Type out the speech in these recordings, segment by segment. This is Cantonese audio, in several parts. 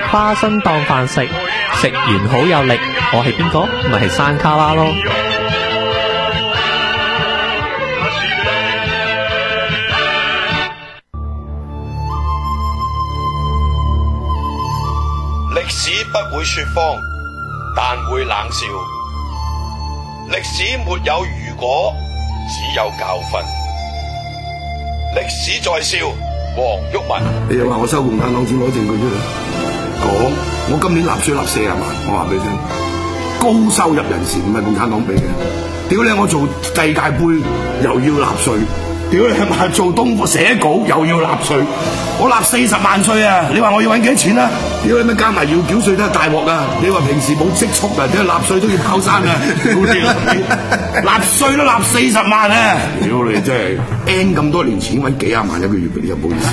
花生當飯食，食完好有力。我係邊個？咪係山卡拉咯。 歷史不會說謊，但會冷笑。歷史沒有如果，只有教訓。歷史在笑，黃毓民。 你又話我收共產黨錢攞證據出嚟講，我今年納稅納40萬，我話俾你聽，高收入人士唔係共產黨俾嘅。屌你，我做世界盃又要納稅，屌你係咪做東課寫稿又要納稅？我納40萬稅啊！你話我要揾幾多錢啊？屌你咩加埋要繳稅都係大鑊啊！你話平時冇積蓄啊，點解納稅都要跑山啊？納稅都納40萬啊！屌你真係 N 咁多年前揾幾廿萬一個月俾你，又唔好意思。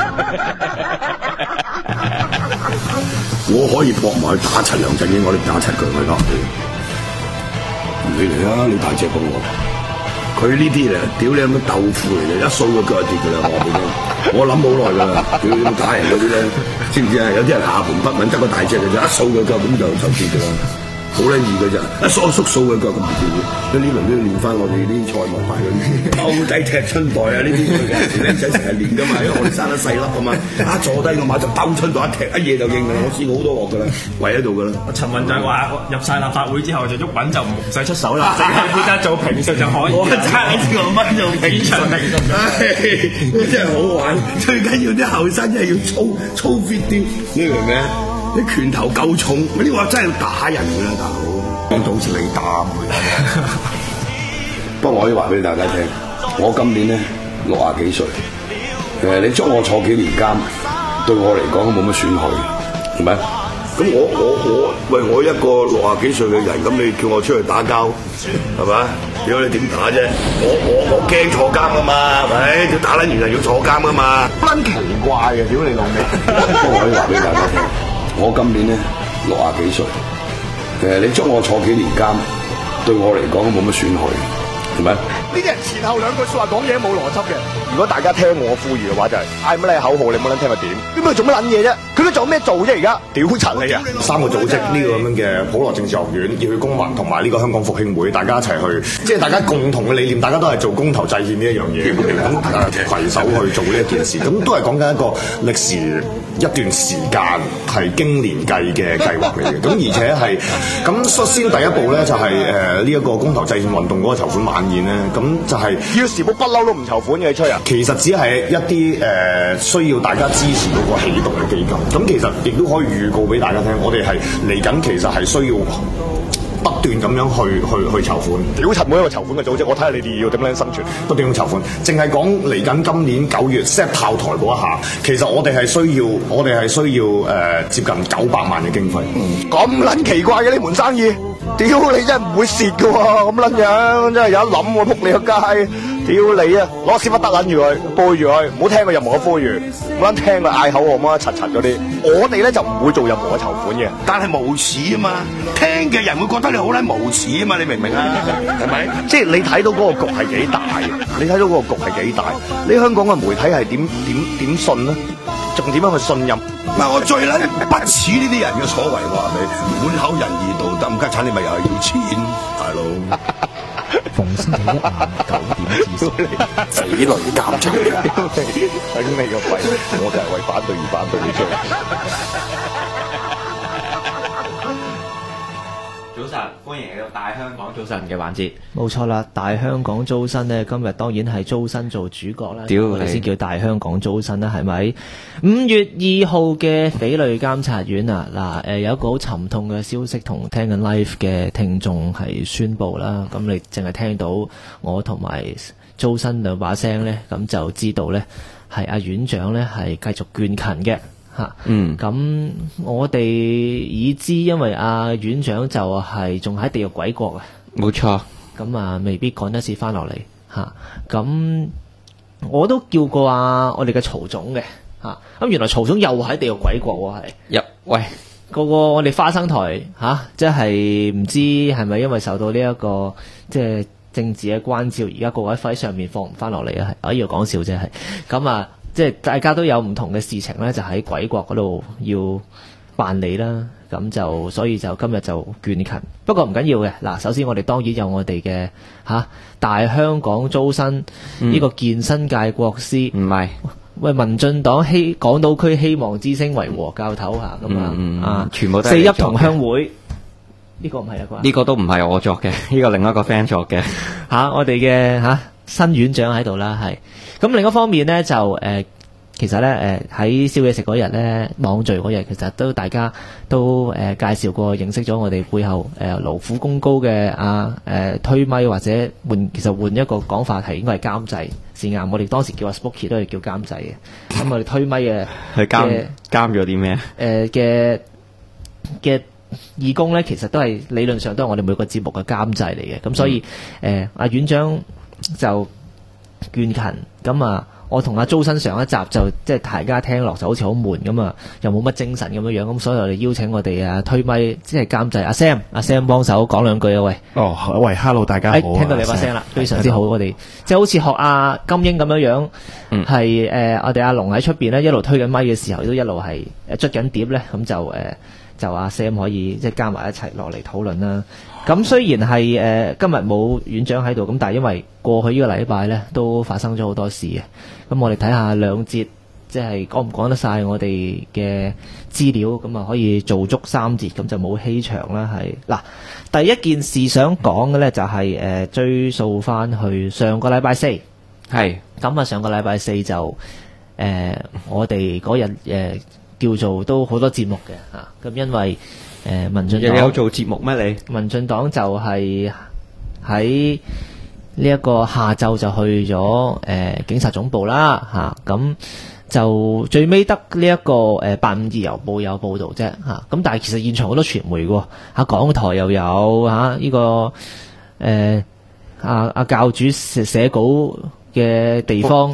我可以搏埋去打柒梁振英，我哋打柒佢，我得你嚟啊！你大隻過我，佢呢啲咧，屌你有乜豆腐嚟嘅，一掃個腳就跌㗎啦！我話俾你聽，我諗好耐㗎啦，屌你打人嗰啲咧，知唔知啊？有啲人下盤不穩，得個大隻嘅啫，一掃個腳咁就跌㗎啦。好撚易嘅咋，一縮掃嘅腳咁唔掂嘅，所以呢輪都要練翻我哋啲賽務牌嗰啲歐仔踢春袋啊！呢啲僆仔成日練㗎嘛，因為我哋生得細粒啊嘛，一坐低個馬就兜春袋一踢，一嘢就應㗎啦！我試過好多鑊㗎啦，圍喺度㗎啦。 陳雲就係話入晒立法會之後就喐穩就唔使出手啦，淨係負責做評述就可以。 我爭你呢個乜做評述？真係好玩，最緊要啲後生真係要操 fit 啲，你明唔明啊？啲拳頭夠重，呢個真係打人㗎啦，大佬，好似你打佢。不過我可以話俾大家聽，我今年咧60幾歲，你捉我坐幾年監，對我嚟講都冇乜損害，係咪？咁我一個60幾歲嘅人，咁你叫我出去打交，係咪？屌你點打啫？我驚坐監㗎嘛，係咪？要打撚完就要坐監㗎嘛，撚奇怪嘅，屌你老味！不過我可以話俾大家聽。我今年咧60幾歲，你捉我坐幾年監，對我嚟講都冇乜損害，係咪？ 呢啲人前後兩句說話講嘢冇邏輯嘅。如果大家聽我呼籲嘅話，就係嗌乜嘢口號，你冇撚聽佢點？咁佢做乜撚嘢啫？佢都做咩做啫？而家屌柒你啊！3個組織呢個咁樣嘅普羅政治學院、熱血公民同埋呢個香港復興會，大家一齊去，即係大家共同嘅理念，大家都係做公投制憲呢一樣嘢，咁大家攜手去做呢一件事，咁都係講緊一個歷時一段時間係經年計嘅計劃嚟嘅。咁而且係咁率先第一步咧，就係呢一個公投制憲運動嗰個籌款晚宴咧，咁就係要時報不嬲都唔籌款嘅，你吹啊！ 其實只係一啲需要大家支持嗰個起動嘅基金。咁其實亦都可以預告俾大家聽，我哋係嚟緊，其實係需要不斷咁樣去籌款。 屌柒每一個籌款嘅組織，我睇下你哋要點樣生存， 不斷咁籌款。淨係講嚟緊今年9月 set 炮台嗰一下，其實我哋係需要接近900萬嘅經費。 咁撚奇怪嘅呢門生意，屌你真係唔會蝕㗎喎！咁撚樣真係有一諗喎，撲你個街！屌你啊！攞屎忽得撚住佢，背住佢，唔好聽佢任何嘅呼籲，唔好聽佢嗌口號，乜柒柒嗰啲。我哋咧就唔會做任何嘅籌款嘅， 但係無恥啊嘛！聽嘅人會覺得你好撚無恥啊嘛！你明唔明啊？係咪？ 即係你睇到嗰個局係幾大嘅？你睇到嗰個局係幾大？你香港嘅媒體係點信咧？仲點樣去信任？ 嗱，我最撚不恥呢啲人嘅所為，我話你滿口仁義道德，唔家產你咪又係要錢，大佬。 逢星期1晚9點至10， 死女監察，頂你個肺！我就係為反對而反對你出嚟。 早晨，歡迎嚟到大香港早晨嘅環節。 冇錯啦，大香港租新呢，今日當然係租新做主角啦。我哋先叫大香港租新啦，係咪？5月2號嘅匪類監察院啊，嗱，有一個好沉痛嘅消息同聽緊 live 嘅聽眾係宣布啦。咁你淨係聽到我同埋租新兩把聲呢，咁就知道呢係阿院長呢係繼續倦勤嘅。咁我哋已知，因為阿院長就係仲喺地獄鬼國啊， 冇錯。 咁啊，未必趕得切翻落嚟吓。咁我都叫過我哋嘅曹總嘅吓。咁原來曹總又喺地獄鬼國喎，係。 喂， 個我哋花生台吓，即係唔知係咪因為受到呢一個即係政治嘅關照，而家個位喺上面放唔翻落嚟啊？係，呢個講笑啫，係。咁啊。即係大家都有唔同嘅事情咧，就喺鬼國嗰度要辦理啦。咁就所以就今日就倦勤，不過唔緊要嘅。嗱，首先我哋當然有我哋嘅大香港租新呢個健身界國師， 唔係喂，民進黨港島區希望之星維和教頭嚇咁全部都係四邑同鄉會呢個唔係啊啩？ 呢個都唔係我作嘅，呢個另一個 friend 作嘅我哋嘅新院長喺度啦，係咁。另一方面呢，就其實咧喺宵夜食嗰日咧，網聚嗰日，其實都大家都介紹過認識咗我哋背後勞苦功高嘅推咪，或者其實換一個講法係應該係監製先啱。我哋當時叫阿 Spooky 都係叫監製嘅。咁我哋推咪嘅佢監咗啲咩？ 嘅義工咧，其實都係理論上都係我哋每個節目嘅監製嚟嘅。咁所以阿院長就倦勤咁我同阿租新上一集就即係大家聽落就好似好悶咁又冇乜精神咁樣，咁所以我哋邀請我哋推咪即係監製阿 Sam 幫手講兩句啊喂。 喂 ，Hello 大家好。 聽到你把聲啦，非常之好。我哋即係好似學阿金英咁樣係我哋阿龍喺出邊咧一路推緊咪嘅時候，都一路係捽緊碟咧，咁就阿 Sam 可以即係加埋一齊落嚟討論啦。咁雖然係今日冇院長喺度，咁但係因為過去呢個禮拜咧都發生咗好多事嘅，咁我哋睇下兩節，即係講唔講得晒我哋嘅資料，咁可以做足3節，咁就冇欺場啦。係嗱，第一件事想講嘅咧就係追溯翻去上個禮拜4，係咁上個禮拜4就我哋嗰日叫做都好多節目嘅咁因為民進黨有做節目咩？你民進黨就係喺呢一個下晝就去咗警察總部啦咁就最尾得呢一個852郵報有報導啫咁但係其實現場好多傳媒喎港台又有呢個阿教主寫稿嘅地方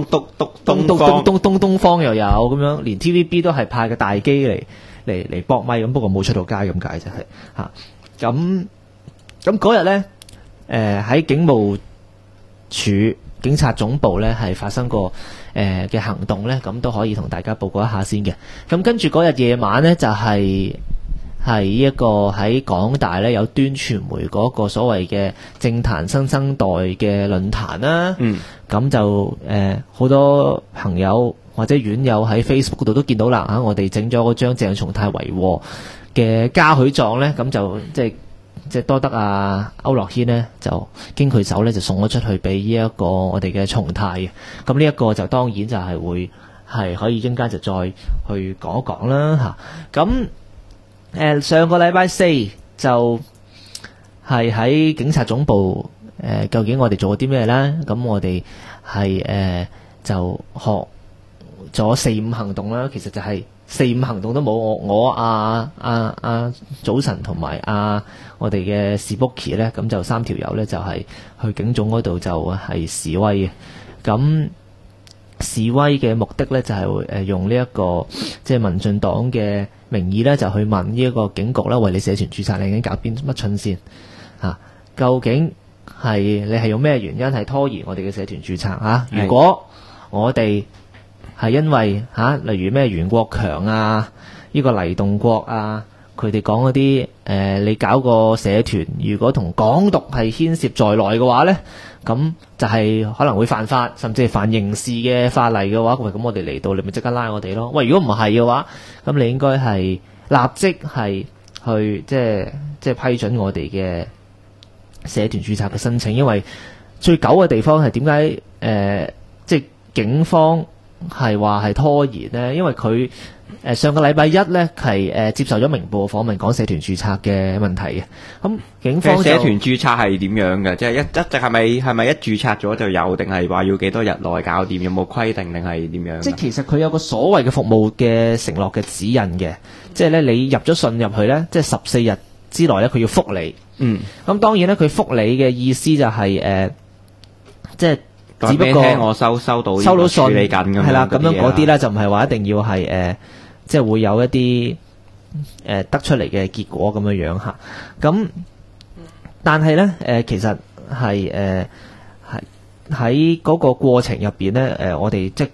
東方又有咁樣，連 TVB 都係派個大機嚟搏咪咁，不過冇出到街咁解啫係咁嗰日咧喺警務處警察總部咧係發生過嘅行動咧，咁都可以同大家報告一下先嘅。咁跟住嗰日夜晚咧就係一個喺港大咧有端傳媒嗰個所謂嘅政壇新生代嘅論壇啦。咁就好多朋友或者院友喺 Facebook 度都見到啦我哋整咗嗰張鄭松泰維和嘅嘉許狀咧，咁就即係多得區諾軒呢，就經佢手咧就送咗出去俾呢一個我哋嘅松泰嘅。咁呢一個就當然就係會係可以陣間就再去講一講啦咁上個禮拜4就係喺警察總部究竟我哋做咗啲咩呢？咁我哋係就學咗4-5行動啦。其實就係4-5行動都冇，我早晨同埋我哋嘅 Spooky 咧，咁就3條友咧就係去警總嗰度就係示威嘅。咁示威嘅目的咧就係用呢一個即係民進黨嘅名義咧，就去問呢一個警局啦，為你社團註冊你已經搞乜春先究竟係你係用咩原因係拖延我哋嘅社團註冊如果我哋係因為例如咩袁國強呢個黎棟國佢哋講嗰啲你搞個社團如果同港獨係牽涉在內嘅話呢，咁就係可能會犯法，甚至係犯刑事嘅法例嘅話，咁我哋嚟到你咪即刻拉我哋咯。喂，如果唔係嘅話，咁你應該係立即係去即係批准我哋嘅社團註冊嘅申請，因為最久嘅地方係點解即係警方係話係拖延呢？因為佢上個禮拜1呢係接受咗明報訪問講社團註冊嘅問題嘅。咁警方社團註冊係點樣嘅？即係一直係咪一註冊咗就有，定係話要幾多日內搞掂？有冇規定定係點樣？ 即係其實佢有個所謂嘅服務嘅承諾嘅指引嘅，即係咧你入咗信入去呢，即係14日之內呢，佢要覆你。咁當然咧，佢覆你嘅意思就係即係只不過我收到信處理緊咁樣係啦，咁樣嗰啲咧就唔係話一定要係即係會有一啲得出嚟嘅結果咁樣樣嚇。咁但係咧其實係喺嗰個過程入邊咧我哋即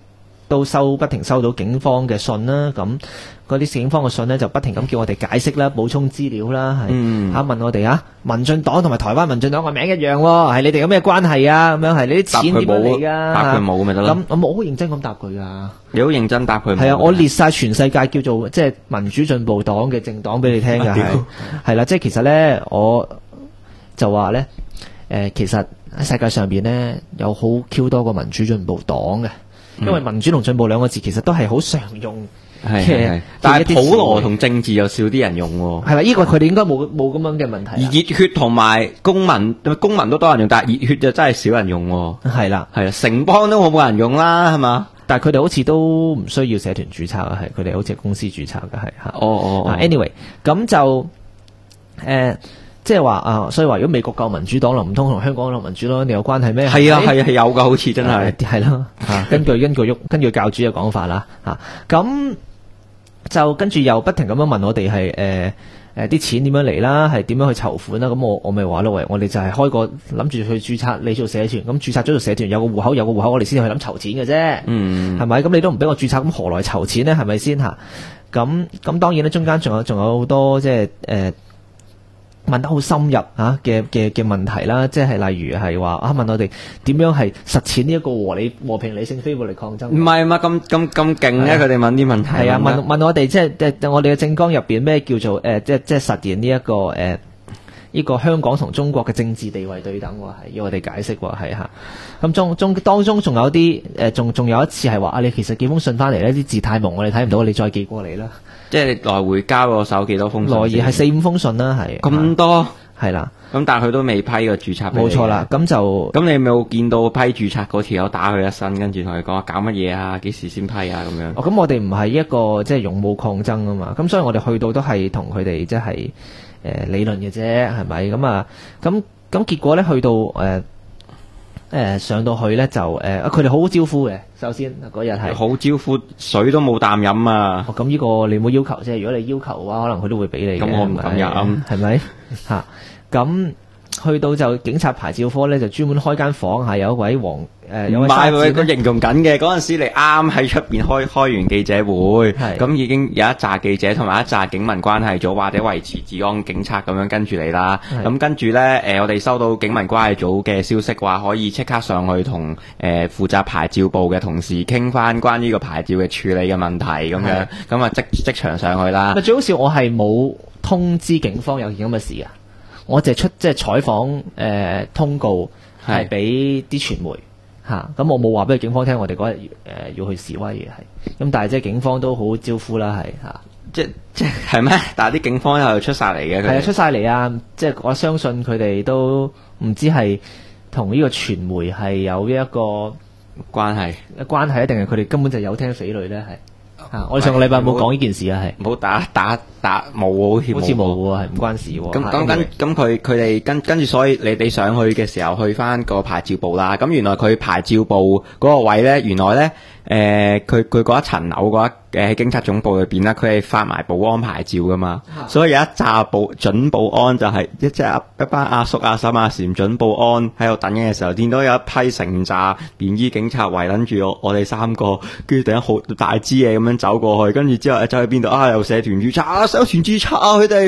都不停收到警方嘅信啦，咁嗰啲警方嘅信呢，就不停咁叫我哋解釋啦、補充資料啦，係問我哋民進黨同埋台灣民進黨個名一樣喎，係你哋有咩關係啊？咁樣係你啲錢點樣嚟㗎？ 答佢冇咪得咯。 咁我好認真咁答佢啊！ 你好認真答佢冇？ 係啊，我列晒全世界叫做即係民主進步黨嘅政黨俾你聽㗎，係啦，即係其實咧，我就話咧，其實喺世界上邊咧有好 Q 多個民主進步黨嘅。因為民主同進步兩個字其實都係好常用嘅， 但係普羅同政治又少啲人用喎。 係啦，呢個佢哋應該冇咁樣嘅問題。 而熱血同埋公民都多人用，但係熱血就真係少人用喎。係啦，城邦都冇人用啦，係嘛？ 但係佢哋好似都唔需要社團註冊啊，係佢哋好似公司註冊嘅，係嚇。Anyway， 咁就即係話所以話如果美國救民主黨，唔通同香港嘅民主黨有關係咩？ 係啊，有噶，好似真係係咯。根據教主嘅講法啦，咁就跟住又不停咁樣問我哋係啲錢點樣嚟啦，係點樣去籌款啦？咁我咪話咯，喂，我哋就係諗住去註冊你做社團，咁註冊咗做社團有個戶口，我哋先去諗籌錢嘅啫，係咪？咁你都唔俾我註冊，咁何來籌錢呢？係咪先嚇？咁當然咧，中間仲有好多即係問得好深入嘅問題啦，即係例如係話問我哋點樣係實踐呢一個和平理性非暴力抗爭？ 唔係嘛，咁勁嘅佢哋問啲問題。 係啊，問我哋即係我哋嘅政綱入邊咩叫做即係實現呢一個呢個香港同中國嘅政治地位對等喎，係要我哋解釋喎，係嚇。咁當中仲有啲仲有一次係話你其實寄封信翻嚟呢啲字太蒙，我哋睇唔到，你再寄過嚟啦。 即係你來回交個手幾多封信？ 來回係4-5封信啦，係咁多， 係啦。 咁但係佢都未批個註冊俾你。 冇錯啦，咁你有冇見到批註冊嗰條友打佢一身，跟住同佢講搞乜嘢啊？幾時先批啊？咁樣。 咁我哋唔係一個即係勇武抗爭啊嘛，咁所以我哋去到都係同佢哋即係理論嘅啫，係咪？咁結果咧去到上到去咧就佢哋好好招呼嘅。首先嗰日係好招呼，水都冇啖飲啊！ 咁呢個你冇要求啫，如果你要求嘅話，可能佢都會俾你嘅。 咁我唔敢飲， 係咪嚇？咁去到就警察牌照科咧，就專門開間房，係有一位有位沙子佢形容緊嘅嗰陣時，你啱喺出邊開完記者會，咁已經有一紮記者同埋一紮警民關係組或者維持治安警察咁樣跟住你啦。咁跟住咧，我哋收到警民關係組嘅消息，話可以即刻上去同負責牌照部嘅同事傾翻關於個牌照嘅處理嘅問題咁樣，咁啊即場上去啦。 最好笑我係冇通知警方有件咁嘅事啊！我就即係採訪通告係俾啲傳媒嚇，咁我冇話俾警方聽，我哋嗰日要去示威嘅係，咁但係即係警方都好招呼啦，係嚇， 即係咩？但係啲警方又出晒嚟嘅， 係啊，出晒嚟啊！即係我相信佢哋都唔知係同呢個傳媒係有一個關係， 定係佢哋根本就有聽匪類咧係。我哋上個禮拜冇講呢件事啊，係冇打冇，好似冇喎，係唔關事喎。 咁佢哋跟住，所以你哋上去嘅時候去翻個牌照部啦。咁原來佢牌照部嗰個位咧，原來咧佢嗰一層樓嗰喺警察總部裏邊咧，佢係發埋保安牌照噶嘛，所以有一紮準保安就係一班阿叔阿嬸阿嬸準保安喺度等嘅時候，見到有一批成紮便衣警察圍撚住我哋三個，跟住突然間好大支嘢咁樣走過去，跟住之後走去邊度又社團註冊社團註冊佢哋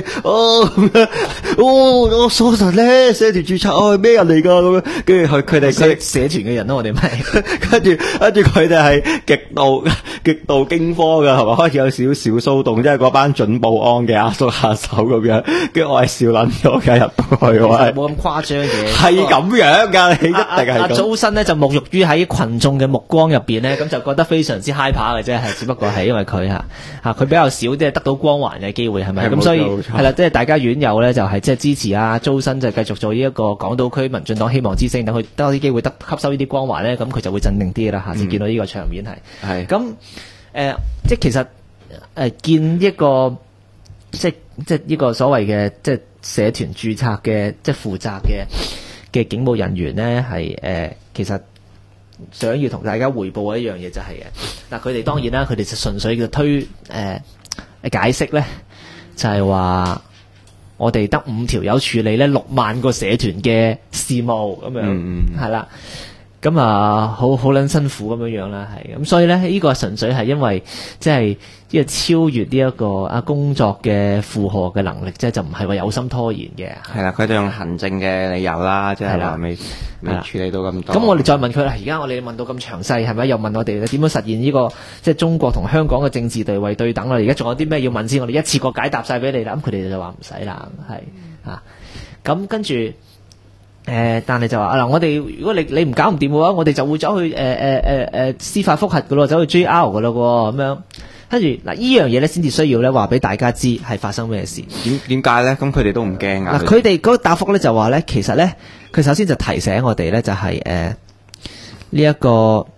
我傻實咧社團註冊係咩人嚟㗎咁樣，跟住佢哋社團嘅人咯，我哋咪跟住佢哋係極度驚慌。係咪開始有少少騷動？即係嗰班準保安嘅阿叔下手咁樣，跟住我係笑撚咗嘅入到去，我係冇咁誇張嘅， 係咁樣㗎，你一定係咁。 周身咧就沐浴於喺群眾嘅目光入邊咧，咁就覺得非常之 high 嘅啫，係只不過係因為佢佢比較少即係得到光環嘅機會，係咪？咁所以係啦，即係大家院友咧就係即係支持啊，周身就繼續做呢一個港島區民進黨希望之星，等佢多啲機會吸收呢啲光環咧，咁佢就會鎮定啲啦。下次見到呢個場面係咁。即係其實見一個即係呢個所謂嘅即係社團註冊嘅即係負責嘅警務人員咧，係其實想要同大家匯報一樣嘢就係嗱，佢哋當然啦，佢哋就純粹嘅解釋咧，就係話我哋得5條友處理咧6萬個社團嘅事務咁樣，係啦。 咁啊，好撚辛苦咁樣樣啦，係咁，所以咧呢個純粹係因為即係呢個超越呢一個工作嘅負荷嘅能力，即係就唔係話有心拖延嘅。 係啦，佢哋用行政嘅理由啦，即係話未處理到咁多。 咁我哋再問佢啦，而家我哋問到咁詳細，係咪又問我哋點樣實現呢個即係中國同香港嘅政治地位對等啦？而家仲有啲咩要問先？我哋一次過解答晒俾你啦。咁佢哋就話唔使啦，係啊。咁跟住。但係就話嗱，我哋如果你唔搞唔掂嘅話，我哋就會走去司法覆核嘅咯，走去 JR 嘅咯咁樣。跟住嗱，呢樣嘢咧先至需要咧話俾大家知係發生咩事。 點解咧？咁佢哋都唔驚啊？ 嗱，佢哋嗰個答覆咧就話咧，其實咧佢首先就提醒我哋咧就係呢一個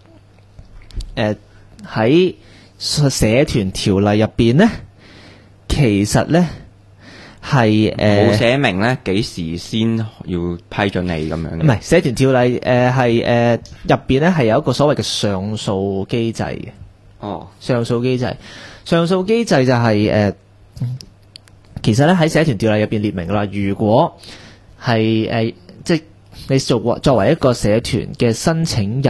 喺社團條例入邊咧，其實咧。係冇寫明咧幾時先要批准你咁樣嘅。 唔係社團條例係入邊咧係有一個所謂嘅上訴機制嘅。 哦， 上訴機制就係其實咧喺社團條例入邊列明啦，如果係即係你作為一個社團嘅申請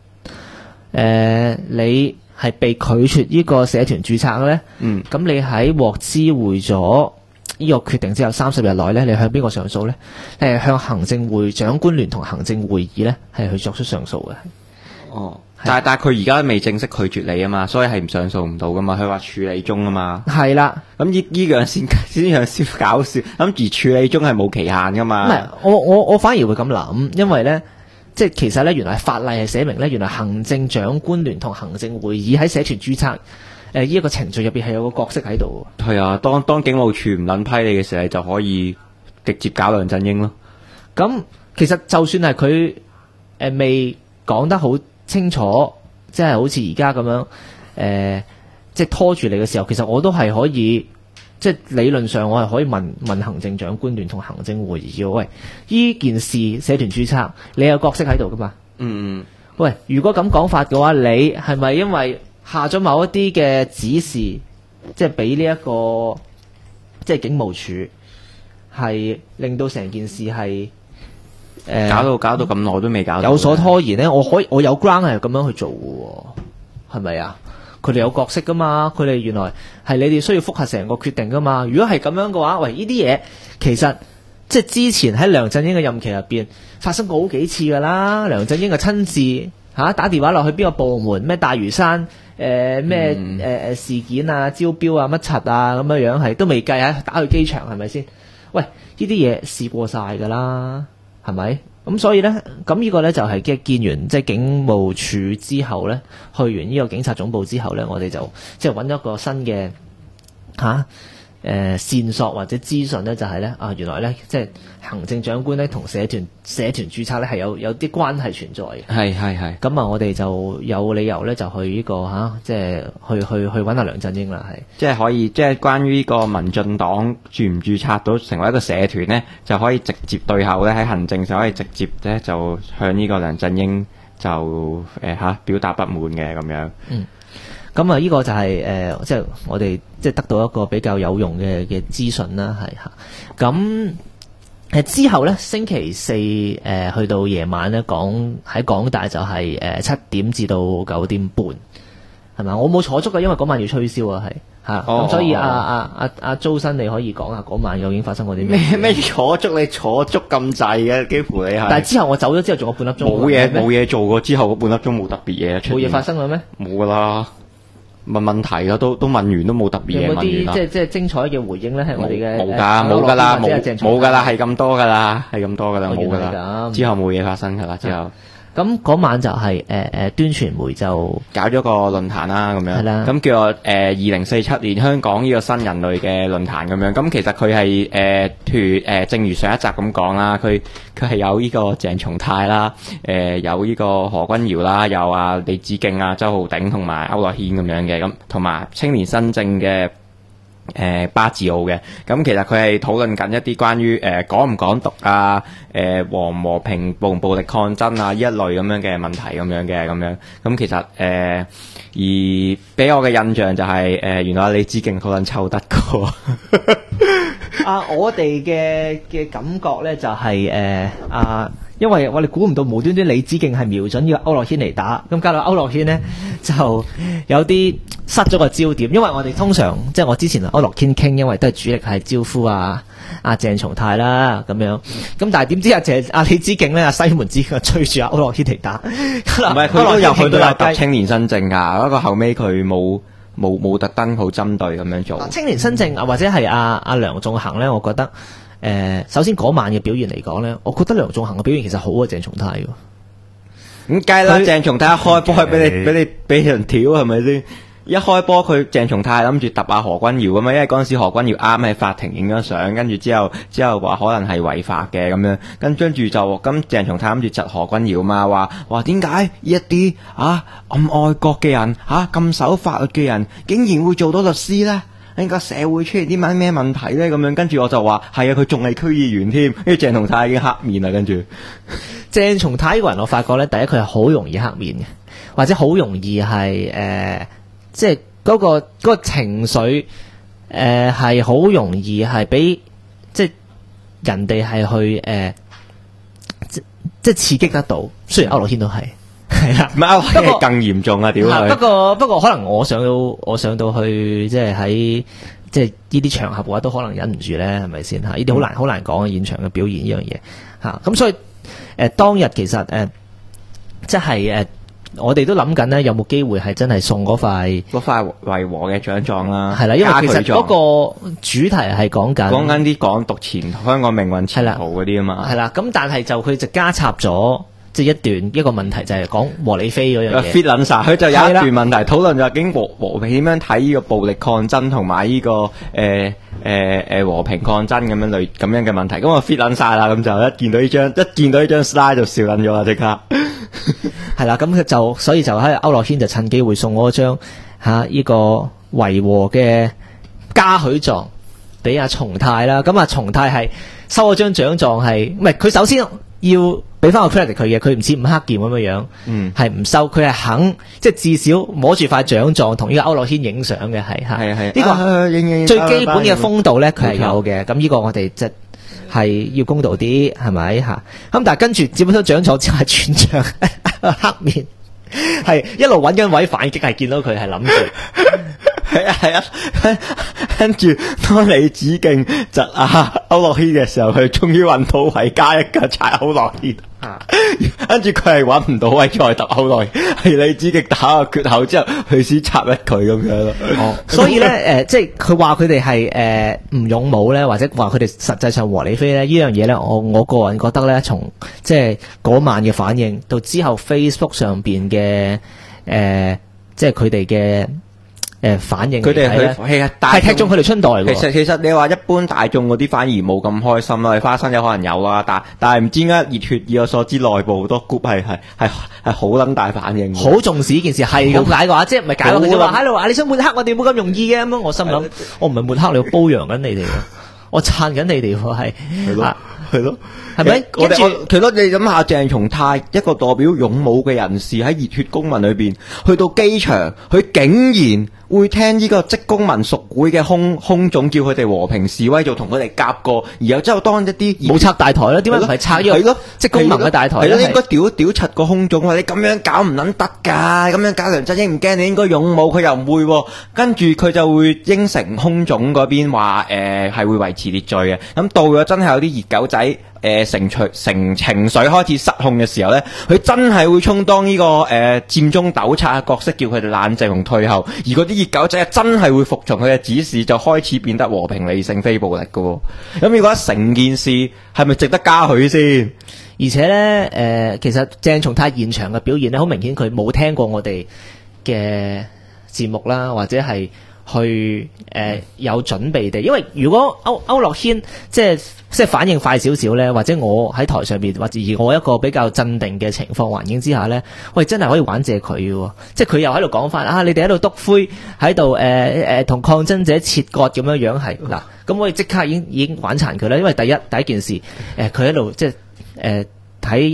人，你係被拒絕呢個社團註冊咧，咁你喺獲知會咗呢個決定之後30日內咧，你向邊個上訴咧？向行政會長官聯同行政會議咧，係去作出上訴嘅。 哦，但係佢而家未正式拒絕你啊嘛，所以係唔上訴唔到噶嘛。佢話處理中啊嘛。係啦，咁呢樣先搞笑。咁而處理中係冇期限噶嘛。唔係， 我反而會咁諗，因為咧，即係其實咧，原來法例係寫明咧，原來行政長官聯同行政會議喺社團註冊。呢一個程序入邊係有個角色喺度。係啊，當警務處唔撚批你嘅時候，你就可以直接搞梁振英咯。咁其實就算係佢未講得好清楚，即係好似而家咁樣即係拖住你嘅時候，其實我都係可以，即係理論上我係可以問行政長官聯同行政會議，喂，呢件事社團註冊你有角色喺度噶嘛？喂，如果咁講法嘅話，你係咪因為下咗某一啲嘅指示，即係俾呢一個即係警務處，係令到成件事係搞到咁耐都未搞到， 有所拖延咧。我有 ground 係咁樣去做嘅，係咪啊？佢哋有角色噶嘛？佢哋原來係你哋需要複核成個決定噶嘛？如果係咁樣嘅話，喂，呢啲嘢其實即係之前喺梁振英嘅任期入邊發生過好幾次噶啦。梁振英嘅親自打電話落去邊個部門，咩大嶼山事件啊、招標啊、乜柒啊咁樣係都未計打去機場係咪先？喂，呢啲嘢試過晒噶啦，係咪？咁所以咧，咁呢個咧就係見完即係警務處之後咧，去完呢個警察總部之後咧，我哋就即係揾咗個新嘅線索或者資訊咧，就係咧原來咧即係行政長官咧同社團註冊咧係有啲關係存在嘅。係。咁我哋就有理由咧就去呢個即係去揾下梁振英啦，係。即係可以，即係關於呢個民進黨註唔註冊到成為一個社團咧，就可以直接對口咧喺行政上可以直接咧就向呢個梁振英就表達不滿嘅咁樣。咁呢個就係即係我哋即係得到一個比較有用嘅資訊啦，係嚇。咁之後咧，星期四去到夜晚咧，喺港大就係7點至到9點半，係咪？我冇坐足嘅，因為嗰晚要吹簫啊，係嚇。咁所以阿周生你可以講下嗰晚究竟發生過啲咩？ 咩坐足？你坐足咁滯嘅，幾乎你係。 但係之後我走咗之後，仲有半粒鐘。 冇嘢做過，之後嗰半粒鐘冇特別嘢出現。 冇嘢發生嘅咩？ 冇噶啦。問題啦，都問完都冇特別嘢問完啦。有冇啲即係精彩嘅回應咧？係我哋嘅冇噶啦，冇噶啦，係咁多噶啦，冇噶啦。之後冇嘢發生噶啦，之後。咁嗰晚就係端傳媒就搞咗個論壇啦，咁樣。係啦。咁叫做2047年香港呢個新人類嘅論壇咁樣。咁其實佢係正如上一集咁講啦，佢係有呢個鄭松泰啦，有呢個何君堯啦，有李梓敬啊、周浩鼎同埋區諾軒咁樣嘅，咁同埋青年新政嘅巴治奧嘅。咁其實佢係討論緊一啲關於港唔港獨啊、和唔和平、暴唔暴力抗爭啊呢一類咁樣嘅問題咁樣嘅咁樣。咁其實而俾我嘅印象就係原來李梓敬好撚抽得過。我哋嘅感覺咧就係因為我哋估唔到無端端李梓敬係瞄準呢個歐樂軒嚟打，咁加到歐樂軒呢，就有啲失咗個焦點，因為我哋通常即係我之前歐樂軒傾，因為都係主力係招呼阿鄭松泰啦咁樣，咁但係點知阿李梓敬咧，阿西門子佢追住阿歐樂軒嚟打， 唔係佢都有揼青年新政㗎，不過後尾佢冇特登好針對咁樣做。 青年新政或者係阿梁頌恆咧，我覺得首先嗰晚嘅表現嚟講咧，我覺得梁頌恆嘅表現其實好過鄭松泰喎。 咁梗係啦，鄭松泰一開波俾人挑係咪先？一開波佢鄭松泰諗住揼阿何君堯咁嘛，因為嗰陣時何君堯啱喺法庭影咗相，跟住之後話可能係違法嘅咁樣，跟住就咁鄭松泰諗住窒何君堯嘛，話點解呢一啲咁愛國嘅人咁守法律嘅人，竟然會做到律師咧？呢個社會出現啲咩問題咧？咁樣跟住我就話係啊，佢仲係區議員添，跟住鄭松泰已經黑面啦。跟住鄭松泰呢個人，我發覺咧，第一佢係好容易黑面嘅，或者好容易係即係嗰個情緒係好容易係俾即係人哋係去即係刺激得到。雖然歐樂軒都係啦， 唔係歐樂軒係更嚴重啊！屌佢！ 不過可能我上到去即係喺即係呢啲場合嘅話，都可能忍唔住咧，係咪先嚇？呢啲好難講嘅現場嘅表現呢樣嘢嚇。咁所以當日其實即係我哋都諗緊咧，有冇機會係真係送嗰塊維和嘅獎狀啦？ 係啦，因為其實嗰個主題係講緊啲港獨前香港命運前途嗰啲啊嘛。 係啦，咁但係就佢就加插咗即係一個問題，就係講和理非嗰樣嘢。 fit 撚晒，佢就有一段問題討論就究竟和平點樣睇呢個暴力抗爭同埋呢個和平抗爭咁樣嘅問題。咁我 fit 撚晒啦，咁就一見到呢張 slide 就笑撚咗啦，即刻。 係啦，咁佢就所以就喺歐樂軒就趁機會送嗰張呢個維和嘅嘉許狀俾阿松泰啦。咁阿松泰係收咗張獎狀係唔係？佢首先要俾翻個 credit 佢嘅，佢唔似吳克儉咁樣，係唔收，佢係肯即係至少摸住塊獎狀同呢個歐樂軒影相嘅，係呢個最基本嘅風度咧，佢係有嘅。咁呢個我哋即係要公道啲，係咪吓？咁但係跟住接咗獎狀之後係全場黑面，係一路揾緊位反擊，係見到佢係諗住， 係啊，跟住當李梓敬窒歐樂軒嘅時候，佢終於揾到位加一腳踩歐樂軒。跟住佢係揾唔到位再揼歐樂軒，係李梓敬打個缺口之後，佢先插一佢咁樣咯。 所以咧，即係佢話佢哋係唔勇武咧，或者話佢哋實際上和理非咧，呢樣嘢咧，我個人覺得咧，從即係嗰晚嘅反應到之後 Facebook 上邊嘅即係佢哋嘅。反應佢哋係踢中佢哋春袋嘅。 其實你話一般大眾嗰啲反而冇咁開心啦，花生有可能有啦，但係唔知點解熱血以我所知內部好多 group 係好撚大反應， 好重視呢件事，係咁解嘅話，即係唔係解落佢就話喺度話你想抹黑我哋冇咁容易嘅咁樣，我心諗我唔係抹黑你，我褒揚緊你哋，我撐緊你哋係咯。 係咪？ 其實你諗下，鄭松泰一個代表勇武嘅人士喺熱血公民裏邊，去到機場，佢竟然會聽呢個職工民屬會嘅空總叫佢哋和平示威，就同佢哋夾過，然後之後當一啲冇拆大台啦，點解唔係拆呢個職工民嘅大台？ 係咯，應該屌柒個空總話你咁樣搞唔撚得㗎，咁樣搞梁振英唔驚，你應該勇武，佢又唔會，跟住佢就會應承空總嗰邊話係會維持秩序嘅。咁到咗真係有啲熱狗仔。情緒開始失控嘅時候呢，佢真係會充當呢個佔中糾察嘅角色，叫佢哋冷靜同退後。而嗰啲熱狗仔真係會服從佢嘅指示，就開始變得和平理性非暴力嘅。咁你覺得成件事係咪值得嘉許先？ 而且呢，其實鄭松泰現場嘅表現呢，好明顯佢冇聽過我哋嘅節目啦，或者係去有準備地，因為如果歐樂軒即係反應快少少咧，或者我喺台上邊，或者而我一個比較鎮定嘅情況環境之下咧，喂，真係可以玩謝佢嘅，即係佢又喺度講翻你哋喺度篤灰，喺度同抗爭者切割咁樣樣係嗱，咁我哋即刻已經玩殘佢啦，因為第一件事佢喺度即係喺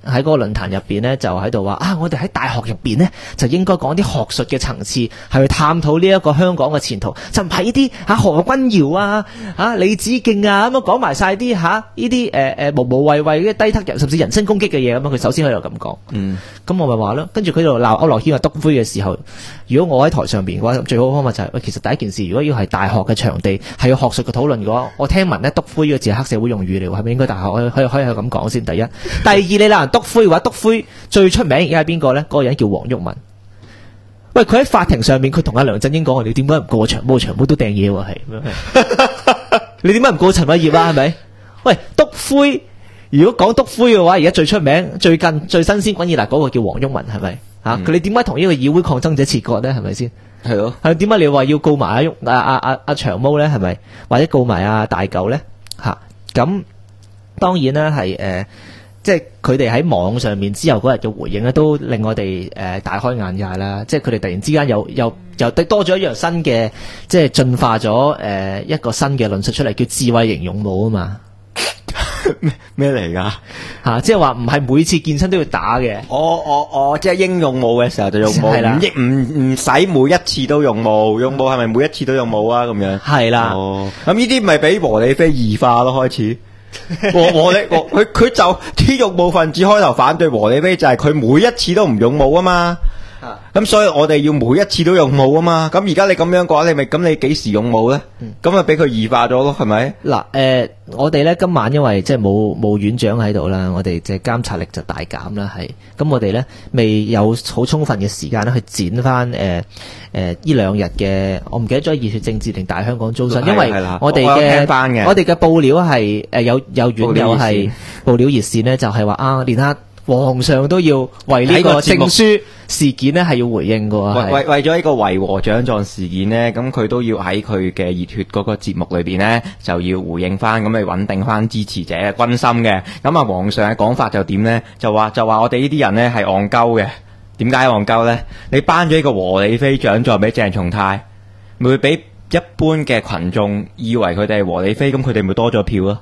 喺嗰個論壇入邊咧，就喺度話啊，我哋喺大學入邊咧就應該講啲學術嘅層次，係去探討呢一個香港嘅前途，就唔係呢啲何君堯李梓敬咁樣講埋晒啲呢啲無謂嘅低級甚至人身攻擊嘅嘢咁樣。佢首先喺度咁講，咁我咪話咯，跟住佢度鬧區諾軒話篤灰嘅時候，如果我喺台上邊嘅話，最好方法就係喂，其實第一件事，如果要係大學嘅場地，係要學術嘅討論嘅話，我聽聞咧篤灰呢個字係黑社會用語嚟，係咪應該大學可以咁講先？第一，第二，你鬧人篤灰嘅話，篤灰最出名而家係邊個咧？嗰個人叫黃毓民。喂，佢喺法庭上面，佢同阿梁振英講：你點解唔告長毛？長毛都掟嘢喎，係你點解唔告陳偉業啊？係咪？喂，篤灰，如果講篤灰嘅話，而家最出名、最近最新鮮滾熱辣嗰個叫黃毓民，係咪？佢你點解同呢個議會抗爭者切割咧？係咪先？係咯。係點解你話要告埋阿長毛咧？係咪？或者告埋阿大狗咧？咁當然啦，係即係佢哋喺網上面之後嗰日嘅回應咧，都令我哋大開眼界啦！即係佢哋突然之間又多咗一樣新嘅，即係進化咗一個新嘅論述出嚟，叫智慧型勇武啊嘛！ 咩嚟㗎？ 即係話唔係每次健身都要打嘅。 即係應用武嘅時候就用武，唔使每一次都用武。用武係咪每一次都用武啊？咁樣係啦。 咁呢啲咪俾和理非異化咯？開始。佢就啲勇武分子開頭反對和理非，就係佢每一次都唔用武啊嘛。咁所以我哋要每一次都用武啊嘛。咁而家你咁樣嘅話，你幾時用武咧？咁咪俾佢異化咗咯，係咪？嗱，我哋咧今晚因為即係冇院長喺度啦，我哋即係監察力就大減啦，係。咁我哋咧未有好充分嘅時間咧去剪翻呢兩日嘅，我唔記得咗熱血政治定大香港租新，因為我哋嘅報料係有院友係報料熱線咧，就係話連下皇上都要為呢個證書事件呢係要回應㗎。 為咗呢個維和獎狀事件呢，咁佢都要喺佢嘅熱血嗰個節目裏邊呢，就要回應翻，咁嚟穩定翻支持者嘅軍心嘅。咁皇上嘅講法就點呢？就話我哋呢啲人呢係戇鳩嘅。點解戇鳩呢？你頒咗呢個和理非獎狀俾鄭松泰，咪會俾一般嘅群眾以為佢哋係和理非，咁佢哋咪多咗票咯？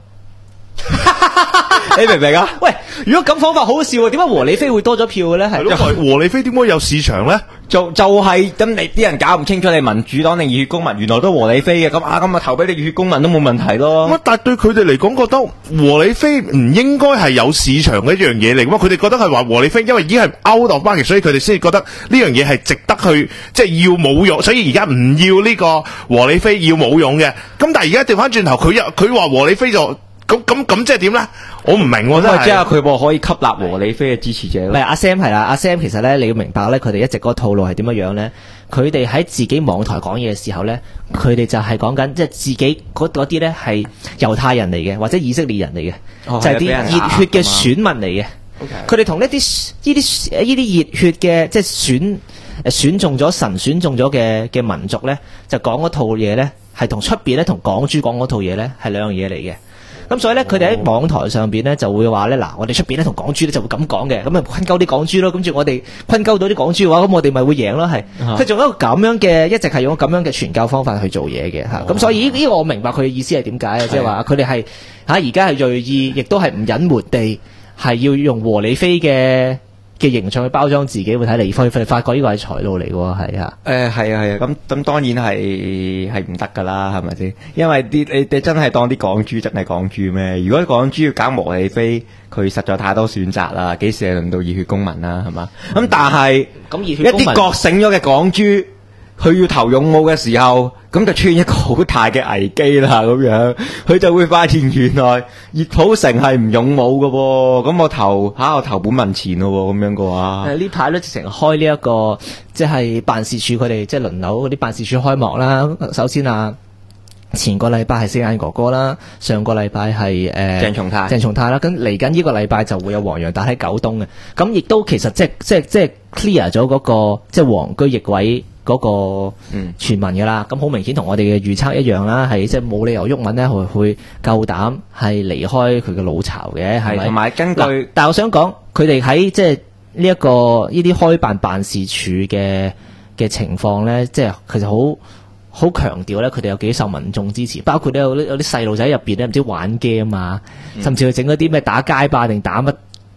你明唔明啊？喂，如果咁方法好笑喎，點解和理非會多咗票嘅咧？係咯， 和理非點解有市場咧？ 就係咁，你啲人搞唔清楚，你民主黨定熱血公民，原來都和理非嘅，咁啊投俾你熱血公民都冇問題咯。 但係對佢哋嚟講，覺得和理非唔應該係有市場嘅一樣嘢嚟，咁佢哋覺得係話和理非，因為已經係 out of market，所以佢哋先覺得呢樣嘢係值得去即係要冇用，所以而家唔要呢個和理非，要冇用嘅。咁但係而家調翻轉頭，佢話和理非就。咁即係點咧？我唔明喎，真係。 即係佢可以吸納和理非嘅支持者咯。 唔係阿 Sam 係啦，阿 Sam 其實咧你要明白咧，佢哋一直嗰個套路係點樣咧？佢哋喺自己網台講嘢嘅時候咧，佢哋就係講緊即係自己嗰啲咧係猶太人嚟嘅，或者以色列人嚟嘅，就係啲熱血嘅選民嚟嘅。佢哋同呢啲熱血嘅即係選中咗神選中咗嘅民族咧，就講嗰套嘢咧，係同出邊咧同港豬講嗰套嘢咧係兩樣嘢嚟嘅。咁所以咧，佢哋喺網台上邊咧就會話咧，嗱，我哋出邊咧同港豬咧就會咁講嘅，咁啊困鳩啲港豬咯，跟住我哋困鳩到啲港豬嘅話，咁我哋咪會贏咯，係。佢仲有一個咁樣嘅，一直係用咁樣嘅傳教方法去做嘢嘅嚇。咁所以呢個我明白佢嘅意思係點解啊，即係話佢哋係而家係銳意，亦都係唔隱瞞地係要用和理非嘅形象去包裝自己，會睇嚟發覺呢個係財路嚟嘅喎，係啊。 係啊，咁當然係唔得噶啦，係咪先？因為你真係當啲港豬真係港豬咩？如果港豬要搞和理非，佢實在太多選擇啦，幾時係輪到熱血公民啦，係嘛？咁但係一啲覺醒咗嘅港豬，佢要投勇武嘅時候，咁就出現一個好大嘅危機啦，咁樣佢就會發現原來熱普城係唔勇武嘅喎，咁我投本民前咯，咁樣嘅話。 呢排咧直情開呢一個即係辦事處，佢哋即係輪流嗰啲辦事處開幕啦。首先前個禮拜係四眼哥哥啦，上個禮拜係鄭松泰啦，咁嚟緊呢個禮拜就會有黃洋達喺九東嘅，咁亦都其實即係 clear 咗嗰個即係黃居易位嗰個傳聞㗎啦。咁好明顯同我哋嘅預測一樣啦，係即係冇理由毓民咧會夠膽係離開佢嘅老巢嘅，係咪？ 同埋根據， 但係我想講佢哋喺即係呢啲開辦事處嘅情況咧，即係其實好強調咧，佢哋有幾受民眾支持，包括有啲細路仔入邊咧，唔知玩 game 啊，甚至去整嗰啲咩打街霸定打乜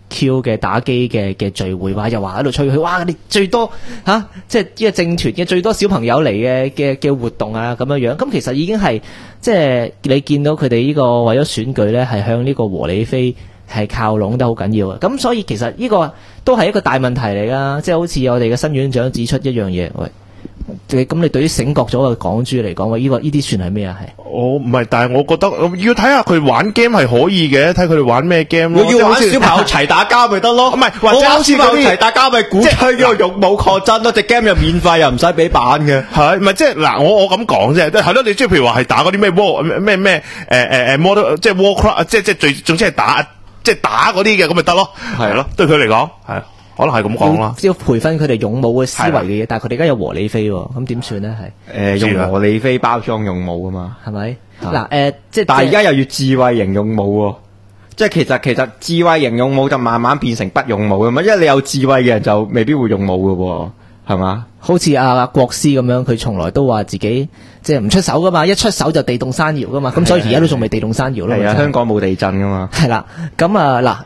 Q 嘅打機嘅聚會，話又話喺度吹佢，哇！你最多即係呢個政團嘅最多小朋友嚟嘅活動啊咁樣樣。咁其實已經係即係你見到佢哋呢個為咗選舉咧，係向呢個和理非係靠攏得好緊要啊。咁所以其實呢個都係一個大問題嚟噶，即係好似我哋嘅新院長指出一樣嘢，喂。咁你對於醒覺咗嘅港豬嚟講，呢啲算係咩啊？係我唔係，但係我覺得要睇下佢玩 game 係可以嘅，睇佢哋玩咩 game 咯。 我要玩小朋友齊打交咪得咯， 唔係或者好似小朋友齊打交咪鼓吹呢個勇武抗爭咯，隻 game 又免費又唔使俾版嘅， 係唔係即係嗱？我咁講啫，係咯，你即係譬如話係打嗰啲咩 war 咩Model 即係 Warcraft 即係最總之係打嗰啲嘅咁咪得咯，係咯，對佢嚟講係。可能係咁講啦， 要培訓佢哋勇武嘅思維嘅嘢，但係佢哋而家有和理非喎，咁點算咧？係用和理非包裝勇武啊嘛， 係咪？嗱即係但係而家又要智慧型勇武喎，即係其實智慧型勇武就慢慢變成不勇武噶嘛，因為你有智慧嘅人就未必會勇武噶喎，係嘛？ 好似阿國師咁樣，佢從來都話自己即係唔出手噶嘛，一出手就地動山搖噶嘛，咁所以而家都仲未地動山搖咯。 係啊，香港冇地震噶嘛。 係啦，咁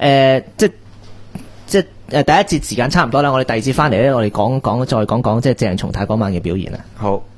即係第一節時間差唔多啦，我哋第二節翻嚟咧，我哋再講講即係鄭松泰嗰晚嘅表現啦。 好。